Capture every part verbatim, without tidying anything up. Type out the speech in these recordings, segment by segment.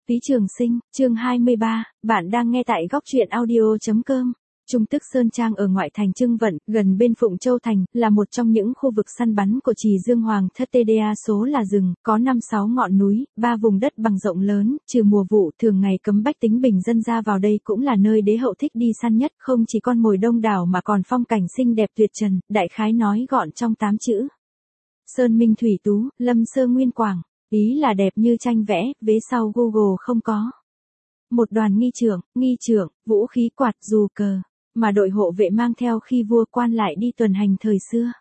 Phí Trường Sinh, chương hai mươi ba, bạn đang nghe tại góc truyện audio.com. Trung Tức Sơn Trang ở ngoại thành Trưng Vận, gần bên Phụng Châu Thành, là một trong những khu vực săn bắn của Trì Dương Hoàng thất. Tê đa số là rừng, có năm sáu ngọn núi, ba vùng đất bằng rộng lớn, trừ mùa vụ thường ngày cấm bách tính bình dân ra vào đây cũng là nơi đế hậu thích đi săn nhất, không chỉ con mồi đông đảo mà còn phong cảnh xinh đẹp tuyệt trần, đại khái nói gọn trong tám chữ. Sơn Minh Thủy Tú, Lâm Sơ Nguyên Quảng. Ý là đẹp như tranh vẽ, vế sau Google không có. Một đoàn nghi trưởng, nghi trưởng, vũ khí quạt dù cờ, mà đội hộ vệ mang theo khi vua quan lại đi tuần hành thời xưa.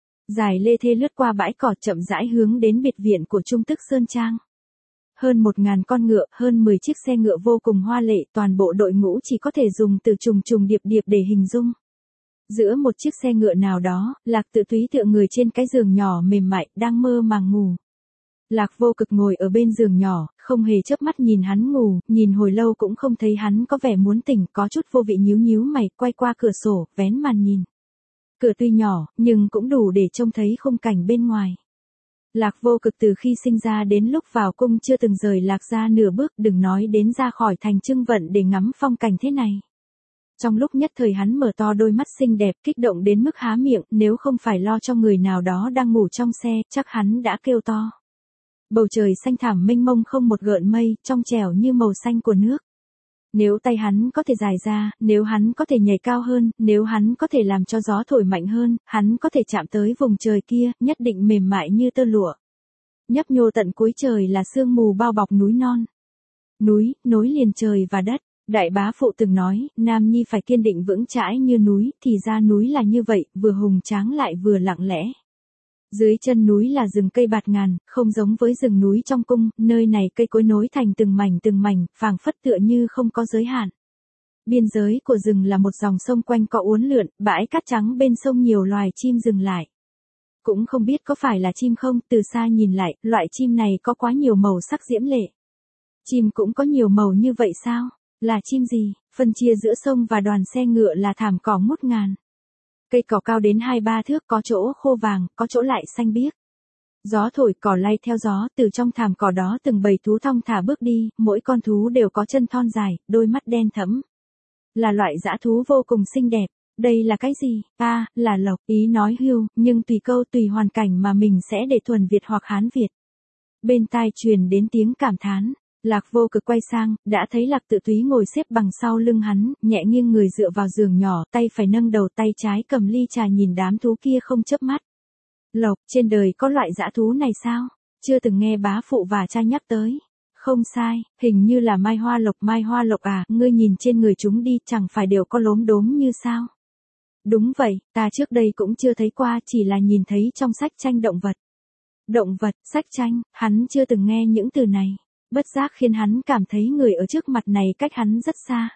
Dài lê thê lướt qua bãi cỏ chậm rãi hướng đến biệt viện của Trung Tức Sơn Trang. Hơn một ngàn con ngựa, hơn mười chiếc xe ngựa vô cùng hoa lệ, toàn bộ đội ngũ chỉ có thể dùng từ trùng trùng điệp điệp để hình dung. Giữa một chiếc xe ngựa nào đó, Lạc Tự Túy tựa người trên cái giường nhỏ mềm mại, đang mơ màng ngủ. Lạc Vô Cực ngồi ở bên giường nhỏ, không hề chớp mắt nhìn hắn ngủ, nhìn hồi lâu cũng không thấy hắn có vẻ muốn tỉnh, có chút vô vị nhíu nhíu mày, quay qua cửa sổ, vén màn nhìn. Cửa tuy nhỏ, nhưng cũng đủ để trông thấy khung cảnh bên ngoài. Lạc Vô Cực từ khi sinh ra đến lúc vào cung chưa từng rời Lạc gia nửa bước, đừng nói đến ra khỏi thành Trưng Vận để ngắm phong cảnh thế này. Trong lúc nhất thời hắn mở to đôi mắt xinh đẹp, kích động đến mức há miệng, nếu không phải lo cho người nào đó đang ngủ trong xe, chắc hắn đã kêu to. Bầu trời xanh thẳm mênh mông không một gợn mây, trong trẻo như màu xanh của nước. Nếu tay hắn có thể dài ra, nếu hắn có thể nhảy cao hơn, nếu hắn có thể làm cho gió thổi mạnh hơn, hắn có thể chạm tới vùng trời kia, nhất định mềm mại như tơ lụa. Nhấp nhô tận cuối trời là sương mù bao bọc núi non. Núi, nối liền trời và đất. Đại bá phụ từng nói, nam nhi phải kiên định vững chãi như núi, thì ra núi là như vậy, vừa hùng tráng lại vừa lặng lẽ. Dưới chân núi là rừng cây bạt ngàn, không giống với rừng núi trong cung, nơi này cây cối nối thành từng mảnh từng mảnh, phảng phất tựa như không có giới hạn. Biên giới của rừng là một dòng sông quanh co uốn lượn, bãi cát trắng bên sông nhiều loài chim dừng lại. Cũng không biết có phải là chim không, từ xa nhìn lại, loại chim này có quá nhiều màu sắc diễm lệ. Chim cũng có nhiều màu như vậy sao? Là chim gì? Phân chia giữa sông và đoàn xe ngựa là thảm cỏ ngút ngàn. Cây cỏ cao đến hai ba thước, có chỗ khô vàng, có chỗ lại xanh biếc. Gió thổi cỏ lay theo gió, từ trong thảm cỏ đó từng bầy thú thong thả bước đi, mỗi con thú đều có chân thon dài, đôi mắt đen thẫm. Là loại dã thú vô cùng xinh đẹp. Đây là cái gì? A, à, là lộc, ý nói hưu, nhưng tùy câu tùy hoàn cảnh mà mình sẽ để thuần Việt hoặc Hán Việt. Bên tai truyền đến tiếng cảm thán. Lạc Vô Cực quay sang, đã thấy Lạc Tự Túy ngồi xếp bằng sau lưng hắn, nhẹ nghiêng người dựa vào giường nhỏ, tay phải nâng đầu, tay trái cầm ly trà nhìn đám thú kia không chớp mắt. Lộc, trên đời có loại dã thú này sao? Chưa từng nghe bá phụ và cha nhắc tới. Không sai, hình như là mai hoa lộc. Mai hoa lộc à, ngươi nhìn trên người chúng đi, chẳng phải đều có lốm đốm như sao? Đúng vậy, ta trước đây cũng chưa thấy qua, chỉ là nhìn thấy trong sách tranh động vật. Động vật, sách tranh, hắn chưa từng nghe những từ này. Bất giác khiến hắn cảm thấy người ở trước mặt này cách hắn rất xa.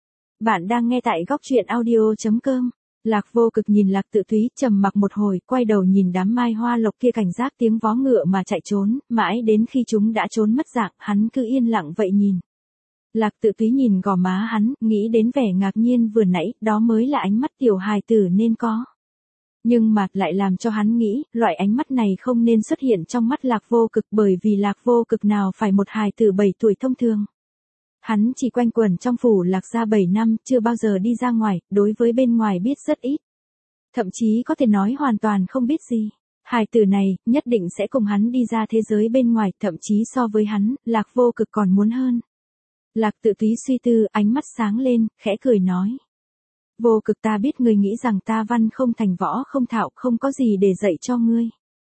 Bạn đang nghe tại góc truyện audio.com. Lạc Vô Cực nhìn Lạc Tự Túy, trầm mặc một hồi, quay đầu nhìn đám mai hoa lộc kia cảnh giác tiếng vó ngựa mà chạy trốn, mãi đến khi chúng đã trốn mất dạng, hắn cứ yên lặng vậy nhìn. Lạc Tự Túy nhìn gò má hắn, nghĩ đến vẻ ngạc nhiên vừa nãy, đó mới là ánh mắt tiểu hài tử nên có. Nhưng mà lại làm cho hắn nghĩ, loại ánh mắt này không nên xuất hiện trong mắt Lạc Vô Cực, bởi vì Lạc Vô Cực nào phải một hài tử bảy tuổi thông thường. Hắn chỉ quanh quẩn trong phủ Lạc gia bảy năm, chưa bao giờ đi ra ngoài, đối với bên ngoài biết rất ít. Thậm chí có thể nói hoàn toàn không biết gì. Hài tử này, nhất định sẽ cùng hắn đi ra thế giới bên ngoài, thậm chí so với hắn, Lạc Vô Cực còn muốn hơn. Lạc Tự Túy suy tư, ánh mắt sáng lên, khẽ cười nói. Vô Cực, ta biết ngươi nghĩ rằng ta văn không thành võ không thạo, không có gì để dạy cho ngươi.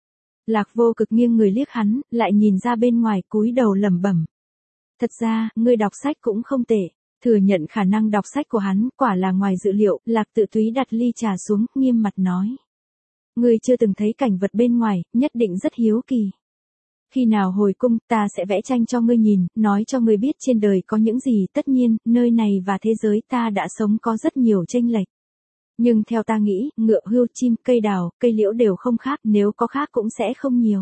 Lạc Vô Cực nghiêng người liếc hắn, lại nhìn ra bên ngoài, cúi đầu lẩm bẩm. Thật ra, ngươi đọc sách cũng không tệ. Thừa nhận khả năng đọc sách của hắn, quả là ngoài dự liệu. Lạc Tự Túy đặt ly trà xuống, nghiêm mặt nói. Ngươi chưa từng thấy cảnh vật bên ngoài, nhất định rất hiếu kỳ. Khi nào hồi cung, ta sẽ vẽ tranh cho ngươi nhìn, nói cho ngươi biết trên đời có những gì. Tất nhiên, nơi này và thế giới ta đã sống có rất nhiều chênh lệch. Nhưng theo ta nghĩ, ngựa, hươu, chim, cây đào, cây liễu đều không khác, nếu có khác cũng sẽ không nhiều.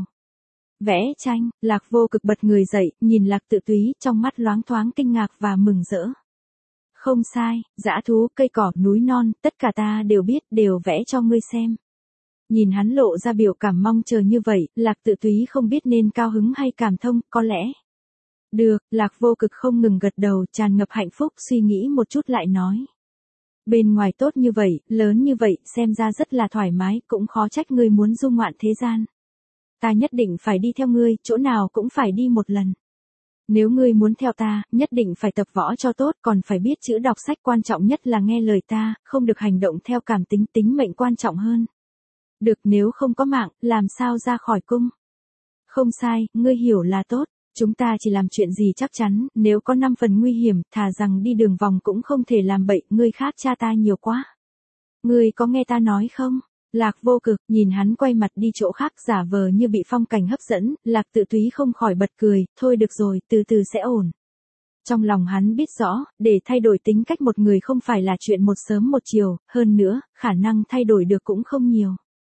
Vẽ tranh, Lạc Vô Cực bật người dậy, nhìn Lạc Tự Túy, trong mắt loáng thoáng kinh ngạc và mừng rỡ. Không sai, dã thú, cây cỏ, núi non, tất cả ta đều biết, đều vẽ cho ngươi xem. Nhìn hắn lộ ra biểu cảm mong chờ như vậy, Lạc Tự Túy không biết nên cao hứng hay cảm thông, có lẽ Được, Lạc Vô Cực không ngừng gật đầu, tràn ngập hạnh phúc, suy nghĩ một chút lại nói. Bên ngoài tốt như vậy, lớn như vậy, xem ra rất là thoải mái, cũng khó trách ngươi muốn du ngoạn thế gian. Ta nhất định phải đi theo ngươi, chỗ nào cũng phải đi một lần. Nếu ngươi muốn theo ta, nhất định phải tập võ cho tốt, còn phải biết chữ đọc sách, quan trọng nhất là nghe lời ta, không được hành động theo cảm tính, tính mệnh quan trọng hơn. Được, nếu không có mạng, làm sao ra khỏi cung? Không sai, ngươi hiểu là tốt. Chúng ta chỉ làm chuyện gì chắc chắn, nếu có năm phần nguy hiểm, thà rằng đi đường vòng cũng không thể làm bậy, ngươi khác cha ta nhiều quá. Ngươi có nghe ta nói không? Lạc Vô Cực, nhìn hắn quay mặt đi chỗ khác, giả vờ như bị phong cảnh hấp dẫn, Lạc Tự Túy không khỏi bật cười, thôi được rồi, từ từ sẽ ổn. Trong lòng hắn biết rõ, để thay đổi tính cách một người không phải là chuyện một sớm một chiều, hơn nữa, khả năng thay đổi được cũng không nhiều.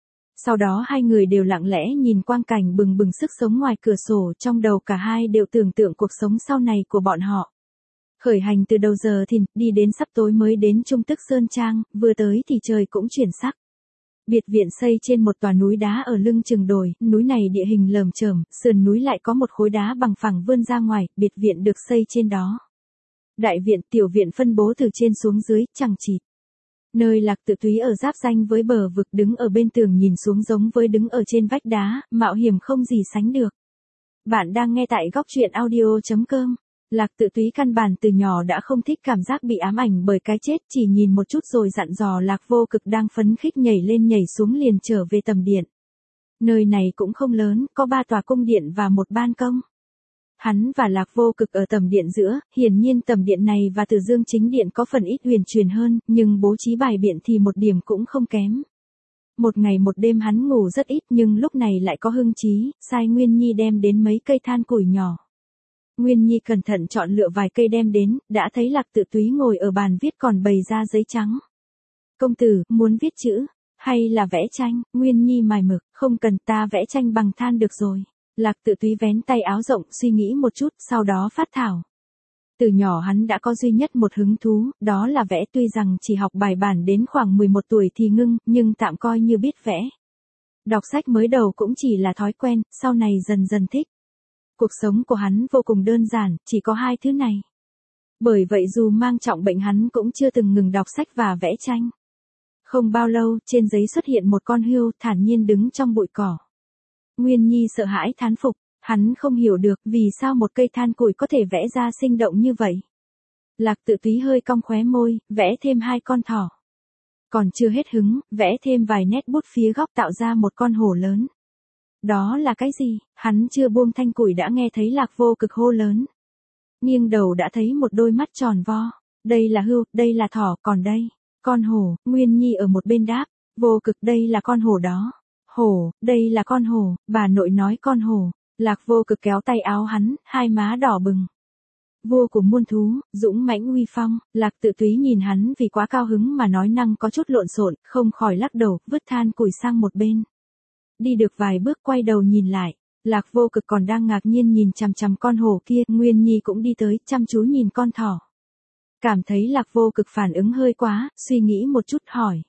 Sau đó hai người đều lặng lẽ nhìn quang cảnh bừng bừng sức sống ngoài cửa sổ, trong đầu cả hai đều tưởng tượng cuộc sống sau này của bọn họ. Khởi hành từ đầu giờ thìn, đi đến sắp tối mới đến Trung Tức Sơn Trang, vừa tới thì trời cũng chuyển sắc. Biệt viện xây trên một tòa núi đá ở lưng chừng đồi, núi này địa hình lởm chởm, sườn núi lại có một khối đá bằng phẳng vươn ra ngoài, biệt viện được xây trên đó. Đại viện, tiểu viện phân bố từ trên xuống dưới, chằng chịt. Nơi Lạc Tự Túy ở giáp danh với bờ vực, đứng ở bên tường nhìn xuống giống với đứng ở trên vách đá, mạo hiểm không gì sánh được. Bạn đang nghe tại góc truyện audio chấm com. Lạc Tự Túy căn bản từ nhỏ đã không thích cảm giác bị ám ảnh bởi cái chết, chỉ nhìn một chút rồi dặn dò Lạc Vô Cực đang phấn khích nhảy lên nhảy xuống liền trở về tầm điện. Nơi này cũng không lớn, có ba tòa cung điện và một ban công. Hắn và Lạc Vô Cực ở tầm điện giữa, hiển nhiên tầm điện này và Từ Dương chính điện có phần ít huyền truyền hơn, nhưng bố trí bài biện thì một điểm cũng không kém. Một ngày một đêm hắn ngủ rất ít nhưng lúc này lại có hưng trí, sai Nguyên Nhi đem đến mấy cây than củi nhỏ. Nguyên Nhi cẩn thận chọn lựa vài cây đem đến, đã thấy Lạc Tự Túy ngồi ở bàn viết còn bày ra giấy trắng. Công tử, muốn viết chữ, hay là vẽ tranh? Nguyên Nhi mài mực, không cần, ta vẽ tranh bằng than được rồi. Lạc Tự Túy vén tay áo rộng, suy nghĩ một chút, sau đó phát thảo. Từ nhỏ hắn đã có duy nhất một hứng thú, đó là vẽ, tuy rằng chỉ học bài bản đến khoảng mười một tuổi thì ngưng, nhưng tạm coi như biết vẽ. Đọc sách mới đầu cũng chỉ là thói quen, sau này dần dần thích. Cuộc sống của hắn vô cùng đơn giản, chỉ có hai thứ này. Bởi vậy dù mang trọng bệnh hắn cũng chưa từng ngừng đọc sách và vẽ tranh. Không bao lâu, trên giấy xuất hiện một con hươu thản nhiên đứng trong bụi cỏ. Nguyên Nhi sợ hãi thán phục, hắn không hiểu được vì sao một cây than củi có thể vẽ ra sinh động như vậy. Lạc Tự Túy hơi cong khóe môi, vẽ thêm hai con thỏ. Còn chưa hết hứng, vẽ thêm vài nét bút phía góc tạo ra một con hổ lớn. Đó là cái gì? Hắn chưa buông thanh củi đã nghe thấy Lạc Vô Cực hô lớn. Nghiêng đầu đã thấy một đôi mắt tròn vo. Đây là hươu, đây là thỏ, còn đây, con hổ. Nguyên Nhi ở một bên đáp. Vô Cực, đây là con hổ đó. Hổ, đây là con hổ, bà nội nói con hổ. Lạc Vô Cực kéo tay áo hắn, hai má đỏ bừng. Vua của muôn thú, dũng mãnh uy phong. Lạc Tự Túy nhìn hắn vì quá cao hứng mà nói năng có chút lộn xộn, không khỏi lắc đầu, vứt than củi sang một bên. Đi được vài bước quay đầu nhìn lại, Lạc Vô Cực còn đang ngạc nhiên nhìn chằm chằm con hổ kia, Nguyên Nhi cũng đi tới, chăm chú nhìn con thỏ. Cảm thấy Lạc Vô Cực phản ứng hơi quá, suy nghĩ một chút hỏi.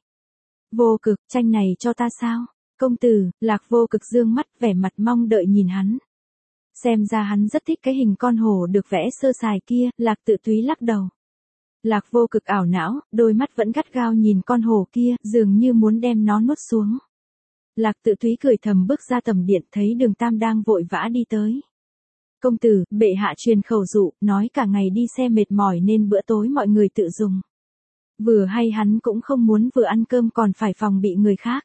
Vô Cực, tranh này cho ta sao? Công tử, Lạc Vô Cực dương mắt vẻ mặt mong đợi nhìn hắn. Xem ra hắn rất thích cái hình con hổ được vẽ sơ sài kia, Lạc Tự Túy lắc đầu. Lạc Vô Cực ảo não, đôi mắt vẫn gắt gao nhìn con hổ kia, dường như muốn đem nó nuốt xuống. Lạc Tự Túy cười thầm bước ra tầm điện, thấy Đường Tam đang vội vã đi tới. Công tử, bệ hạ truyền khẩu dụ, nói cả ngày đi xe mệt mỏi nên bữa tối mọi người tự dùng. Vừa hay hắn cũng không muốn vừa ăn cơm còn phải phòng bị người khác.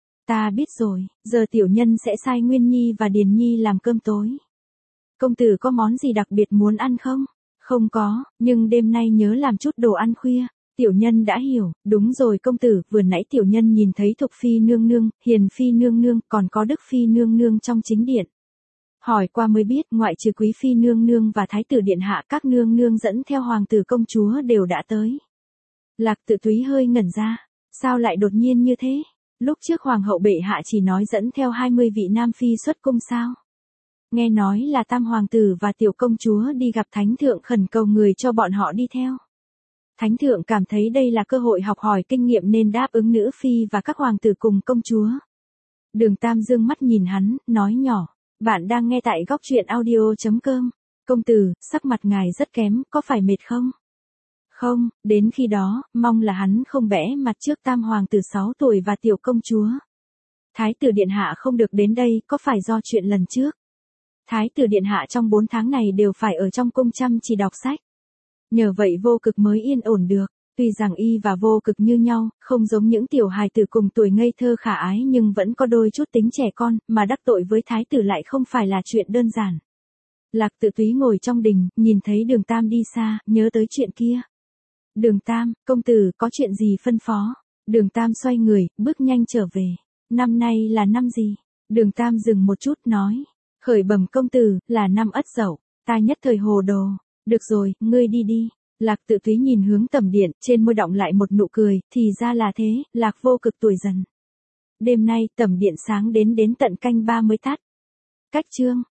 Ta biết rồi, giờ tiểu nhân sẽ sai Nguyên Nhi và Điền Nhi làm cơm tối. Công tử có món gì đặc biệt muốn ăn không? Không có, nhưng đêm nay nhớ làm chút đồ ăn khuya. Tiểu nhân đã hiểu, đúng rồi công tử, vừa nãy tiểu nhân nhìn thấy Thục Phi nương nương, Hiền Phi nương nương, còn có Đức Phi nương nương trong chính điện. Hỏi qua mới biết, ngoại trừ Quý Phi nương nương và Thái tử điện hạ, các nương nương dẫn theo hoàng tử công chúa đều đã tới. Lạc Tự Túy hơi ngẩn ra, sao lại đột nhiên như thế? Lúc trước hoàng hậu bệ hạ chỉ nói dẫn theo hai mươi vị nam phi xuất cung sao? Nghe nói là tam hoàng tử và tiểu công chúa đi gặp thánh thượng khẩn cầu người cho bọn họ đi theo. Thánh thượng cảm thấy đây là cơ hội học hỏi kinh nghiệm nên đáp ứng nữ phi và các hoàng tử cùng công chúa. Đường Tam dương mắt nhìn hắn, nói nhỏ, bạn đang nghe tại góc truyện audio chấm com. công tử, sắc mặt ngài rất kém, có phải mệt không? Không, đến khi đó, mong là hắn không bẽ mặt trước tam hoàng tử sáu tuổi và tiểu công chúa. Thái tử điện hạ không được đến đây, có phải do chuyện lần trước? Thái tử điện hạ trong bốn tháng này đều phải ở trong cung chăm chỉ đọc sách. Nhờ vậy vô cực mới yên ổn được. Tuy rằng y và vô cực như nhau, không giống những tiểu hài tử cùng tuổi ngây thơ khả ái nhưng vẫn có đôi chút tính trẻ con, mà đắc tội với thái tử lại không phải là chuyện đơn giản. Lạc Tự Túy ngồi trong đình, nhìn thấy Đường Tam đi xa, nhớ tới chuyện kia. Đường Tam, công tử, có chuyện gì phân phó? Đường Tam xoay người, bước nhanh trở về. Năm nay là năm gì? Đường Tam dừng một chút nói. Khởi bẩm công tử, là năm Ất Dậu. Ta nhất thời hồ đồ. Được rồi, ngươi đi đi. Lạc Tự Túy nhìn hướng tầm điện, trên môi đọng lại một nụ cười, thì ra là thế, Lạc vô cực tuổi dần. Đêm nay, tầm điện sáng đến đến tận canh ba mới tắt. Cách chương.